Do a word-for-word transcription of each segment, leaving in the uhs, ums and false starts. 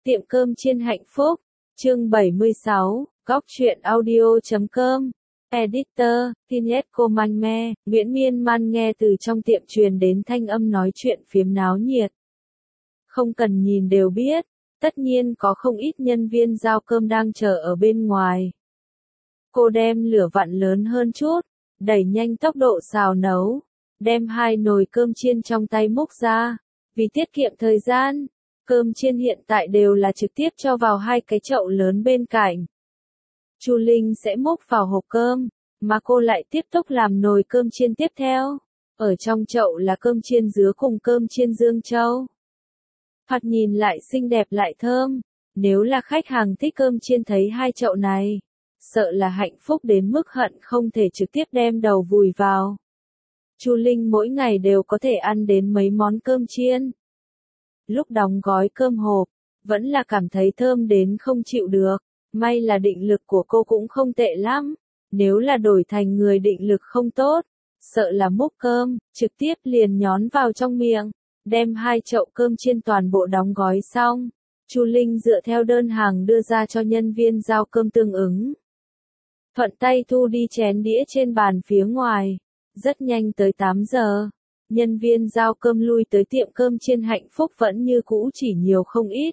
Tiệm cơm chiên hạnh phúc, chương bảy mươi sáu, góc truyện audio chấm com. Editor, Tinetco Manme, Nguyễn Miên Man nghe từ trong tiệm truyền đến thanh âm nói chuyện phiếm náo nhiệt. Không cần nhìn đều biết, tất nhiên có không ít nhân viên giao cơm đang chờ ở bên ngoài. Cô đem lửa vặn lớn hơn chút, đẩy nhanh tốc độ xào nấu, đem hai nồi cơm chiên trong tay múc ra, vì tiết kiệm thời gian. Cơm chiên hiện tại đều là trực tiếp cho vào hai cái chậu lớn bên cạnh. Chu Linh sẽ múc vào hộp cơm, mà cô lại tiếp tục làm nồi cơm chiên tiếp theo. Ở trong chậu là cơm chiên dứa cùng cơm chiên Dương Châu. Thoạt nhìn lại xinh đẹp lại thơm, nếu là khách hàng thích cơm chiên thấy hai chậu này, sợ là hạnh phúc đến mức hận không thể trực tiếp đem đầu vùi vào. Chu Linh mỗi ngày đều có thể ăn đến mấy món cơm chiên. Lúc đóng gói cơm hộp, vẫn là cảm thấy thơm đến không chịu được, may là định lực của cô cũng không tệ lắm, nếu là đổi thành người định lực không tốt, sợ là múc cơm, trực tiếp liền nhón vào trong miệng, đem hai chậu cơm chiên toàn bộ đóng gói xong, Chu Linh dựa theo đơn hàng đưa ra cho nhân viên giao cơm tương ứng. Thuận tay thu đi chén đĩa trên bàn phía ngoài, rất nhanh tới tám giờ. Nhân viên giao cơm lui tới tiệm cơm chiên hạnh phúc vẫn như cũ chỉ nhiều không ít.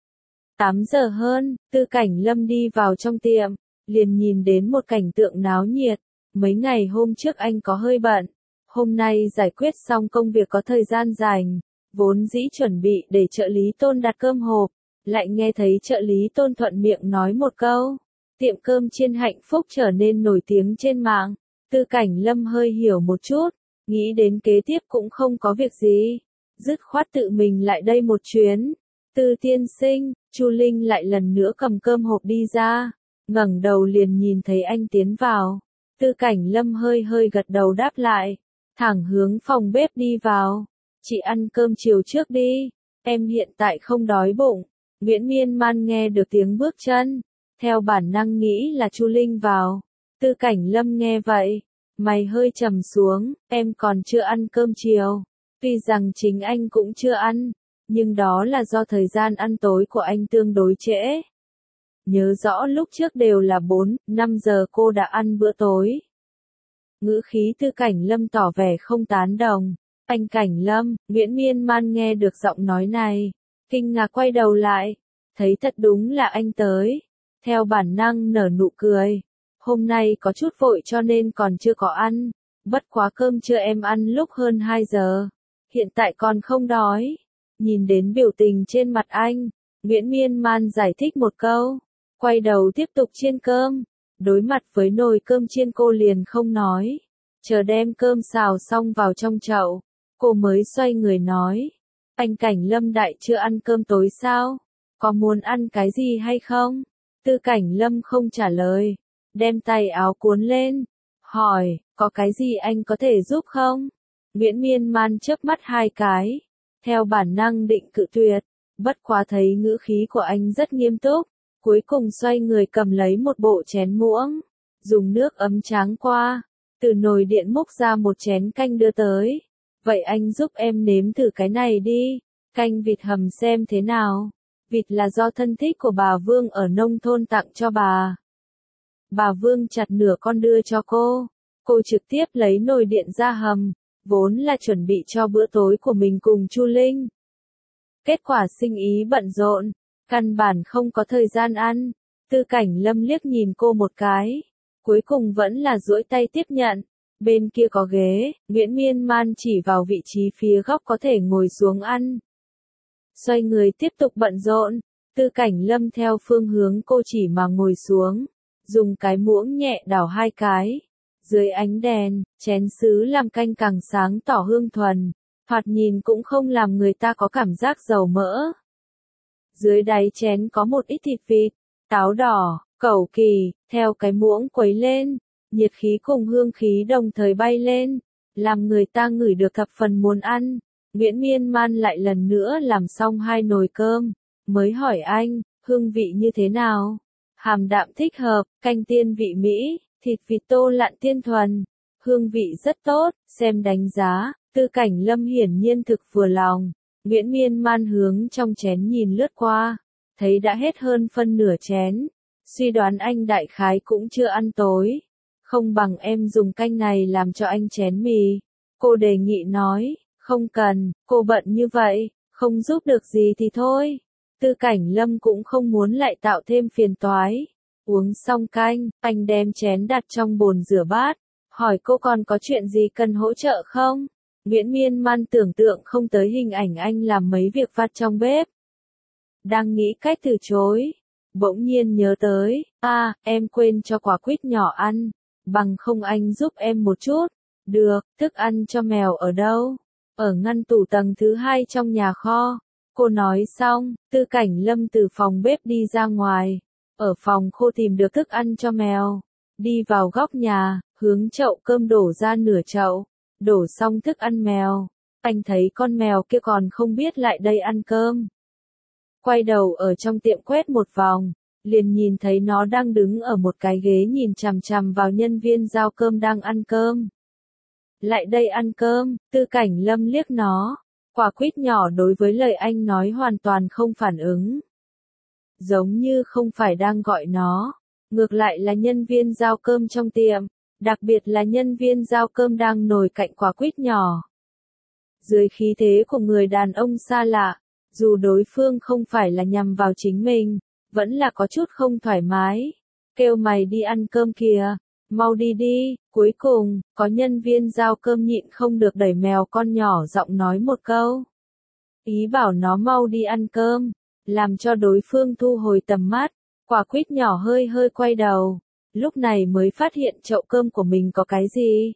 tám giờ hơn, Tư Cảnh Lâm đi vào trong tiệm, liền nhìn đến một cảnh tượng náo nhiệt. Mấy ngày hôm trước anh có hơi bận, hôm nay giải quyết xong công việc có thời gian rảnh, vốn dĩ chuẩn bị để trợ lý Tôn đặt cơm hộp, lại nghe thấy trợ lý Tôn thuận miệng nói một câu. Tiệm cơm chiên hạnh phúc trở nên nổi tiếng trên mạng. Tư Cảnh Lâm hơi hiểu một chút. Nghĩ đến kế tiếp cũng không có việc gì, dứt khoát tự mình lại đây một chuyến. Tư tiên sinh, Chu Linh lại lần nữa cầm cơm hộp đi ra, ngẩng đầu liền nhìn thấy anh tiến vào. Tư Cảnh Lâm hơi hơi gật đầu đáp lại, thẳng hướng phòng bếp đi vào. Chị ăn cơm chiều trước đi, em hiện tại không đói bụng. Nguyễn Miên Man nghe được tiếng bước chân, theo bản năng nghĩ là Chu Linh vào. Tư Cảnh Lâm nghe vậy, mày hơi trầm xuống, em còn chưa ăn cơm chiều. Tuy rằng chính anh cũng chưa ăn, nhưng đó là do thời gian ăn tối của anh tương đối trễ. Nhớ rõ lúc trước đều là bốn, năm giờ cô đã ăn bữa tối. Ngữ khí Tư Cảnh Lâm tỏ vẻ không tán đồng. Anh Cảnh Lâm, Nguyễn Miên Man nghe được giọng nói này, kinh ngạc quay đầu lại, thấy thật đúng là anh tới. Theo bản năng nở nụ cười. Hôm nay có chút vội cho nên còn chưa có ăn, bất quá cơm trưa em ăn lúc hơn hai giờ, hiện tại còn không đói. Nhìn đến biểu tình trên mặt anh, Nguyễn Miên Man giải thích một câu, quay đầu tiếp tục chiên cơm, đối mặt với nồi cơm chiên cô liền không nói, chờ đem cơm xào xong vào trong chậu, cô mới xoay người nói, anh Cảnh Lâm đại chưa ăn cơm tối sao, có muốn ăn cái gì hay không? Tư Cảnh Lâm không trả lời. Đem tay áo cuốn lên, hỏi, có cái gì anh có thể giúp không? Nguyễn Miên Man chớp mắt hai cái, theo bản năng định cự tuyệt, bất quá thấy ngữ khí của anh rất nghiêm túc, cuối cùng xoay người cầm lấy một bộ chén muỗng, dùng nước ấm tráng qua, từ nồi điện múc ra một chén canh đưa tới. Vậy anh giúp em nếm thử cái này đi, canh vịt hầm xem thế nào. Vịt là do thân thích của bà Vương ở nông thôn tặng cho bà. Bà Vương chặt nửa con đưa cho cô, cô trực tiếp lấy nồi điện ra hầm, vốn là chuẩn bị cho bữa tối của mình cùng Chu Linh. Kết quả sinh ý bận rộn, căn bản không có thời gian ăn. Tư Cảnh Lâm liếc nhìn cô một cái, cuối cùng vẫn là duỗi tay tiếp nhận. Bên kia có ghế, Nguyễn Miên Man chỉ vào vị trí phía góc có thể ngồi xuống ăn. Xoay người tiếp tục bận rộn, Tư Cảnh Lâm theo phương hướng cô chỉ mà ngồi xuống. Dùng cái muỗng nhẹ đảo hai cái. Dưới ánh đèn, chén sứ làm canh càng sáng tỏ hương thuần. Thoạt nhìn cũng không làm người ta có cảm giác dầu mỡ. Dưới đáy chén có một ít thịt vịt, táo đỏ, cẩu kỳ, theo cái muỗng quấy lên. Nhiệt khí cùng hương khí đồng thời bay lên, làm người ta ngửi được thập phần muốn ăn. Nguyễn Miên Man lại lần nữa làm xong hai nồi cơm, mới hỏi anh, hương vị như thế nào? Hàm đạm thích hợp, canh tiên vị Mỹ, thịt vịt tô lạn tiên thuần, hương vị rất tốt, xem đánh giá. Tư Cảnh Lâm hiển nhiên thực vừa lòng. Nguyễn Miên Man hướng trong chén nhìn lướt qua, thấy đã hết hơn phân nửa chén. Suy đoán anh đại khái cũng chưa ăn tối. Không bằng em dùng canh này làm cho anh chén mì. Cô đề nghị nói, không cần, cô bận như vậy, không giúp được gì thì thôi. Tư Cảnh Lâm cũng không muốn lại tạo thêm phiền toái. Uống xong canh, anh đem chén đặt trong bồn rửa bát, hỏi cô còn có chuyện gì cần hỗ trợ không? Nguyễn Miên Man tưởng tượng không tới hình ảnh anh làm mấy việc vặt trong bếp. Đang nghĩ cách từ chối, bỗng nhiên nhớ tới, à, em quên cho quả quýt nhỏ ăn, bằng không anh giúp em một chút. Được, thức ăn cho mèo ở đâu? Ở ngăn tủ tầng thứ hai trong nhà kho. Cô nói xong, Tư Cảnh Lâm từ phòng bếp đi ra ngoài. Ở phòng khô tìm được thức ăn cho mèo. Đi vào góc nhà, hướng chậu cơm đổ ra nửa chậu. Đổ xong thức ăn mèo. Anh thấy con mèo kia còn không biết lại đây ăn cơm. Quay đầu ở trong tiệm quét một vòng. Liền nhìn thấy nó đang đứng ở một cái ghế nhìn chằm chằm vào nhân viên giao cơm đang ăn cơm. Lại đây ăn cơm, Tư Cảnh Lâm liếc nó. Quả quýt nhỏ đối với lời anh nói hoàn toàn không phản ứng. Giống như không phải đang gọi nó. Ngược lại là nhân viên giao cơm trong tiệm. Đặc biệt là nhân viên giao cơm đang ngồi cạnh quả quýt nhỏ. Dưới khí thế của người đàn ông xa lạ, dù đối phương không phải là nhằm vào chính mình, vẫn là có chút không thoải mái. Kêu mày đi ăn cơm kìa. Mau đi đi. Cuối cùng, có nhân viên giao cơm nhịn không được đẩy mèo con nhỏ giọng nói một câu. Ý bảo nó mau đi ăn cơm, làm cho đối phương thu hồi tầm mắt. Quả quýt nhỏ hơi hơi quay đầu, lúc này mới phát hiện chậu cơm của mình có cái gì.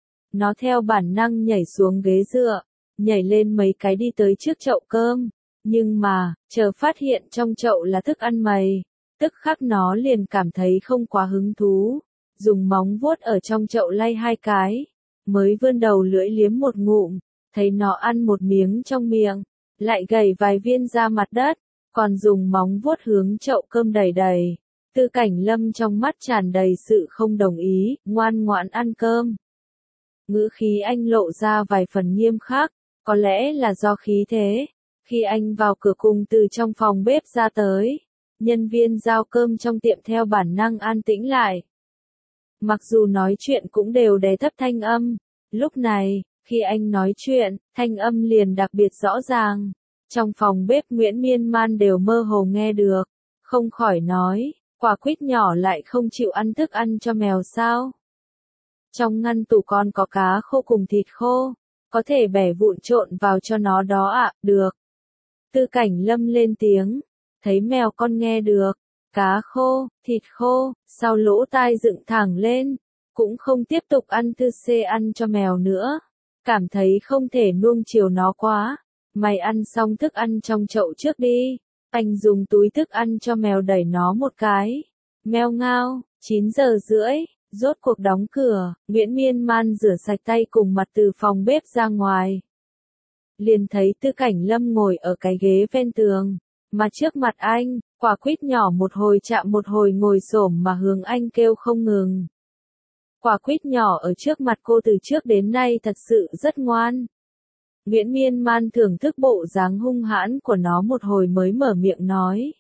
Nó theo bản năng nhảy xuống ghế dựa, nhảy lên mấy cái đi tới trước chậu cơm, nhưng mà, chờ phát hiện trong chậu là thức ăn mày, tức khắc nó liền cảm thấy không quá hứng thú. Dùng móng vuốt ở trong chậu lay hai cái, mới vươn đầu lưỡi liếm một ngụm, thấy nó ăn một miếng trong miệng, lại gầy vài viên ra mặt đất, còn dùng móng vuốt hướng chậu cơm đầy đầy. Tư Cảnh Lâm trong mắt tràn đầy sự không đồng ý, ngoan ngoãn ăn cơm. Ngữ khí anh lộ ra vài phần nghiêm khắc, có lẽ là do khí thế. Khi anh vào cửa cùng từ trong phòng bếp ra tới, nhân viên giao cơm trong tiệm theo bản năng an tĩnh lại. Mặc dù nói chuyện cũng đều đè thấp thanh âm, lúc này, khi anh nói chuyện, thanh âm liền đặc biệt rõ ràng. Trong phòng bếp Nguyễn Miên Man đều mơ hồ nghe được, không khỏi nói, quả quýt nhỏ lại không chịu ăn thức ăn cho mèo sao? Trong ngăn tủ con có cá khô cùng thịt khô, có thể bẻ vụn trộn vào cho nó đó ạ, à, được. Tư Cảnh Lâm lên tiếng, thấy mèo con nghe được. Cá khô, thịt khô, sau lỗ tai dựng thẳng lên, cũng không tiếp tục ăn tư xê ăn cho mèo nữa. Cảm thấy không thể nuông chiều nó quá. Mày ăn xong thức ăn trong chậu trước đi. Anh dùng túi thức ăn cho mèo đẩy nó một cái. Meo ngao, chín giờ rưỡi, rốt cuộc đóng cửa, Nguyễn Miên Man rửa sạch tay cùng mặt từ phòng bếp ra ngoài. Liền thấy Tư Cảnh Lâm ngồi ở cái ghế ven tường, mà trước mặt anh, quả quýt nhỏ một hồi chạm một hồi ngồi xổm mà hướng anh kêu không ngừng. Quả quýt nhỏ ở trước mặt cô từ trước đến nay thật sự rất ngoan. Nguyễn Miên Man thưởng thức bộ dáng hung hãn của nó một hồi mới mở miệng nói.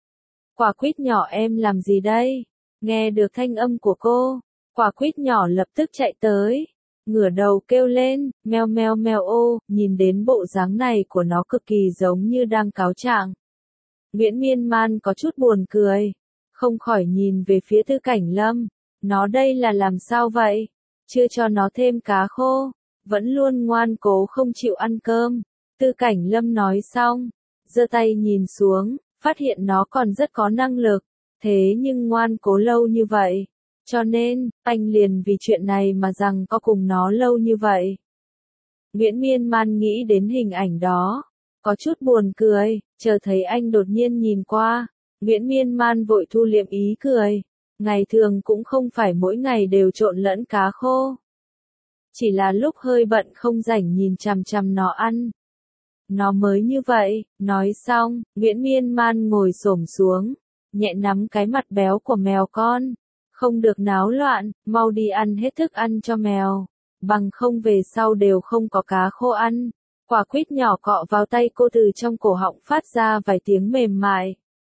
Quả quýt nhỏ em làm gì đây? Nghe được thanh âm của cô, quả quýt nhỏ lập tức chạy tới, ngửa đầu kêu lên, meo meo meo ô, nhìn đến bộ dáng này của nó cực kỳ giống như đang cáo trạng. Nguyễn Miên Man có chút buồn cười, không khỏi nhìn về phía Tư Cảnh Lâm, nó đây là làm sao vậy? Chưa cho nó thêm cá khô, vẫn luôn ngoan cố không chịu ăn cơm. Tư Cảnh Lâm nói xong, giơ tay nhìn xuống, phát hiện nó còn rất có năng lực, thế nhưng ngoan cố lâu như vậy, cho nên, anh liền vì chuyện này mà rằng có cùng nó lâu như vậy. Nguyễn Miên Man nghĩ đến hình ảnh đó, có chút buồn cười, chờ thấy anh đột nhiên nhìn qua, Nguyễn Miên Man vội thu liệm ý cười, ngày thường cũng không phải mỗi ngày đều trộn lẫn cá khô. Chỉ là lúc hơi bận không rảnh nhìn chằm chằm nó ăn. Nó mới như vậy, nói xong, Nguyễn Miên Man ngồi xổm xuống, nhẹ nắm cái mặt béo của mèo con. Không được náo loạn, mau đi ăn hết thức ăn cho mèo, bằng không về sau đều không có cá khô ăn. Quả quýt nhỏ cọ vào tay cô từ trong cổ họng phát ra vài tiếng mềm mại.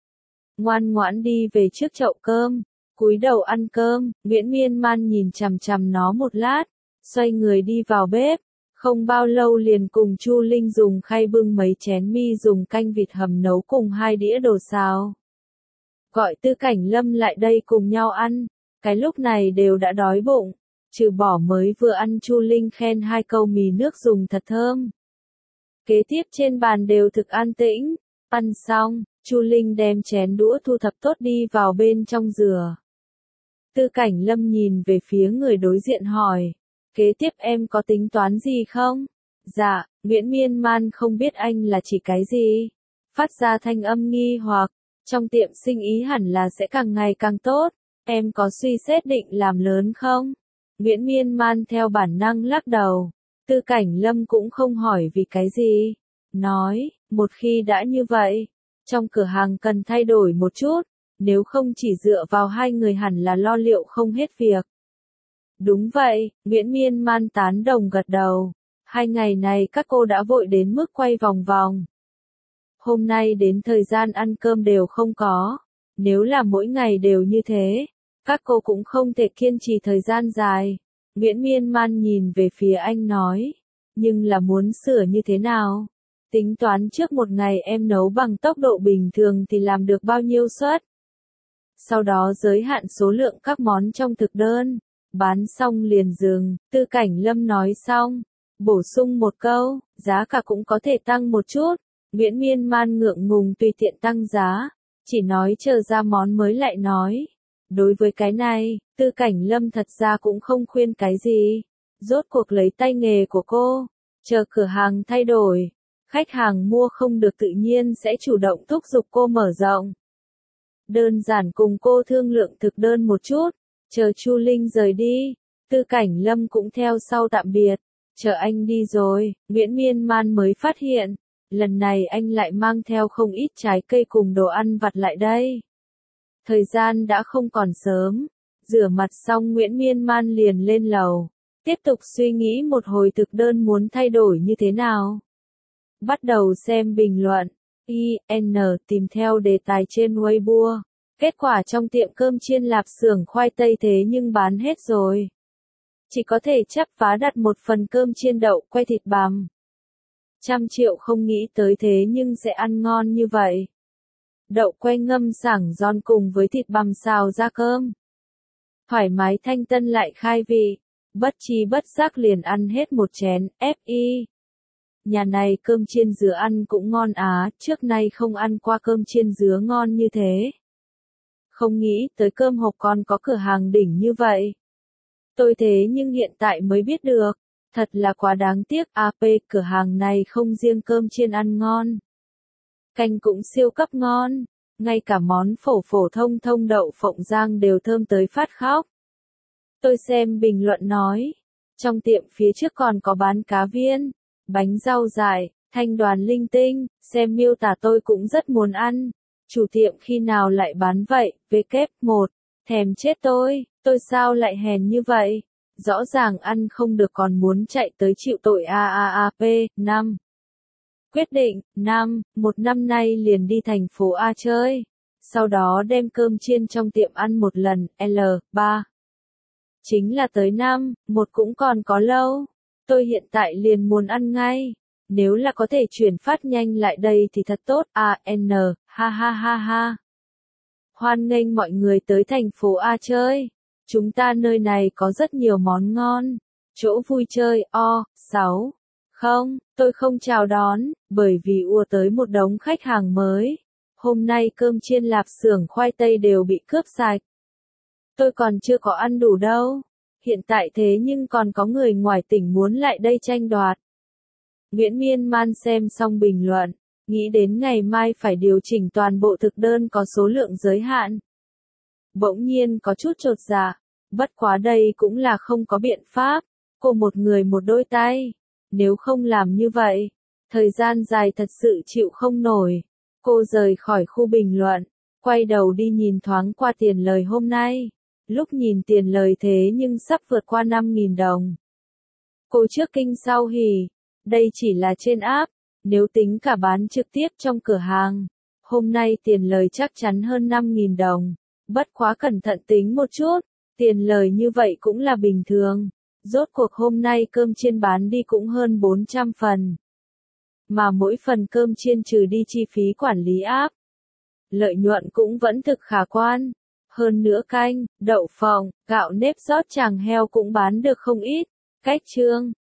ngoan ngoãn đi về trước chậu cơm, cúi đầu ăn cơm. Nguyễn Miên Man nhìn chằm chằm nó một lát, xoay người đi vào bếp. Không bao lâu liền cùng Chu Linh dùng khay bưng mấy chén mi dùng canh vịt hầm nấu cùng hai đĩa đồ xào. Gọi Tư Cảnh Lâm lại đây cùng nhau ăn, cái lúc này đều đã đói bụng, trừ bỏ mới vừa ăn. Chu Linh khen hai câu mì nước dùng thật thơm. Kế tiếp trên bàn đều thực an tĩnh, ăn xong, Chu Linh đem chén đũa thu thập tốt đi vào bên trong rửa. Tư Cảnh Lâm nhìn về phía người đối diện hỏi, kế tiếp em có tính toán gì không? Dạ, Nguyễn Miên Man không biết anh là chỉ cái gì. Phát ra thanh âm nghi hoặc, trong tiệm sinh ý hẳn là sẽ càng ngày càng tốt, em có suy xét định làm lớn không? Nguyễn Miên Man theo bản năng lắc đầu. Tư Cảnh Lâm cũng không hỏi vì cái gì. Nói, một khi đã như vậy, trong cửa hàng cần thay đổi một chút, nếu không chỉ dựa vào hai người hẳn là lo liệu không hết việc. Đúng vậy, Nguyễn Miên Man tán đồng gật đầu. Hai ngày này các cô đã vội đến mức quay vòng vòng. Hôm nay đến thời gian ăn cơm đều không có. Nếu là mỗi ngày đều như thế, các cô cũng không thể kiên trì thời gian dài. Nguyễn Miên Man nhìn về phía anh nói, nhưng là muốn sửa như thế nào? Tính toán trước một ngày em nấu bằng tốc độ bình thường thì làm được bao nhiêu suất? Sau đó giới hạn số lượng các món trong thực đơn, bán xong liền dừng. Tư Cảnh Lâm nói xong, bổ sung một câu, giá cả cũng có thể tăng một chút. Nguyễn Miên Man ngượng ngùng tùy tiện tăng giá, chỉ nói chờ ra món mới lại nói. Đối với cái này, Tư Cảnh Lâm thật ra cũng không khuyên cái gì. Rốt cuộc lấy tay nghề của cô, chờ cửa hàng thay đổi, khách hàng mua không được tự nhiên sẽ chủ động thúc giục cô mở rộng. Đơn giản cùng cô thương lượng thực đơn một chút, chờ Chu Linh rời đi, Tư Cảnh Lâm cũng theo sau tạm biệt. Chờ anh đi rồi, Nguyễn Miên Man mới phát hiện, lần này anh lại mang theo không ít trái cây cùng đồ ăn vặt lại đây. Thời gian đã không còn sớm, rửa mặt xong Nguyễn Miên Man liền lên lầu, tiếp tục suy nghĩ một hồi thực đơn muốn thay đổi như thế nào. Bắt đầu xem bình luận, i en tìm theo đề tài trên Weibo, kết quả trong tiệm cơm chiên lạp xưởng khoai tây thế nhưng bán hết rồi. Chỉ có thể chắp vá đặt một phần cơm chiên đậu quay thịt bằm. Trăm triệu không nghĩ tới thế nhưng sẽ ăn ngon như vậy. Đậu quay ngâm sảng giòn cùng với thịt bằm xào ra cơm. Thoải mái thanh tân lại khai vị, bất chi bất giác liền ăn hết một chén, ép i. Nhà này cơm chiên dứa ăn cũng ngon á, trước nay không ăn qua cơm chiên dứa ngon như thế. Không nghĩ tới cơm hộp còn có cửa hàng đỉnh như vậy. Tôi thế nhưng hiện tại mới biết được, thật là quá đáng tiếc. a pê cửa hàng này không riêng cơm chiên ăn ngon, canh cũng siêu cấp ngon, ngay cả món phổ phổ thông thông đậu phộng rang đều thơm tới phát khóc. Tôi xem bình luận nói, trong tiệm phía trước còn có bán cá viên, bánh rau dại, thanh đoàn linh tinh, xem miêu tả tôi cũng rất muốn ăn. Chủ tiệm khi nào lại bán vậy? vê kép một, thèm chết tôi, tôi sao lại hèn như vậy? Rõ ràng ăn không được còn muốn chạy tới chịu tội. a a a pê. năm. Quyết định, năm, một năm nay liền đi thành phố A chơi. Sau đó đem cơm chiên trong tiệm ăn một lần. L. ba. Chính là tới năm, một cũng còn có lâu. Tôi hiện tại liền muốn ăn ngay. Nếu là có thể chuyển phát nhanh lại đây thì thật tốt. A N. Ha ha ha ha. Hoan nghênh mọi người tới thành phố A chơi. Chúng ta nơi này có rất nhiều món ngon. Chỗ vui chơi. O. sáu. Không, tôi không chào đón, bởi vì ùa tới một đống khách hàng mới. Hôm nay cơm chiên lạp xưởng khoai tây đều bị cướp sạch. Tôi còn chưa có ăn đủ đâu. Hiện tại thế nhưng còn có người ngoài tỉnh muốn lại đây tranh đoạt. Nguyễn Miên Man xem xong bình luận, nghĩ đến ngày mai phải điều chỉnh toàn bộ thực đơn có số lượng giới hạn. Bỗng nhiên có chút chột dạ, bất quá đây cũng là không có biện pháp, cô một người một đôi tay. Nếu không làm như vậy, thời gian dài thật sự chịu không nổi. Cô rời khỏi khu bình luận, quay đầu đi nhìn thoáng qua tiền lời hôm nay. Lúc nhìn tiền lời thế nhưng sắp vượt qua năm nghìn đồng. Cô trước kinh sau hỉ, đây chỉ là trên app, nếu tính cả bán trực tiếp trong cửa hàng. Hôm nay tiền lời chắc chắn hơn năm nghìn đồng. Bất quá cẩn thận tính một chút, tiền lời như vậy cũng là bình thường. Rốt cuộc hôm nay cơm chiên bán đi cũng hơn bốn trăm phần. Mà mỗi phần cơm chiên trừ đi chi phí quản lý app, lợi nhuận cũng vẫn thực khả quan. Hơn nữa canh, đậu phộng, gạo nếp rót tràng heo cũng bán được không ít. Cách chương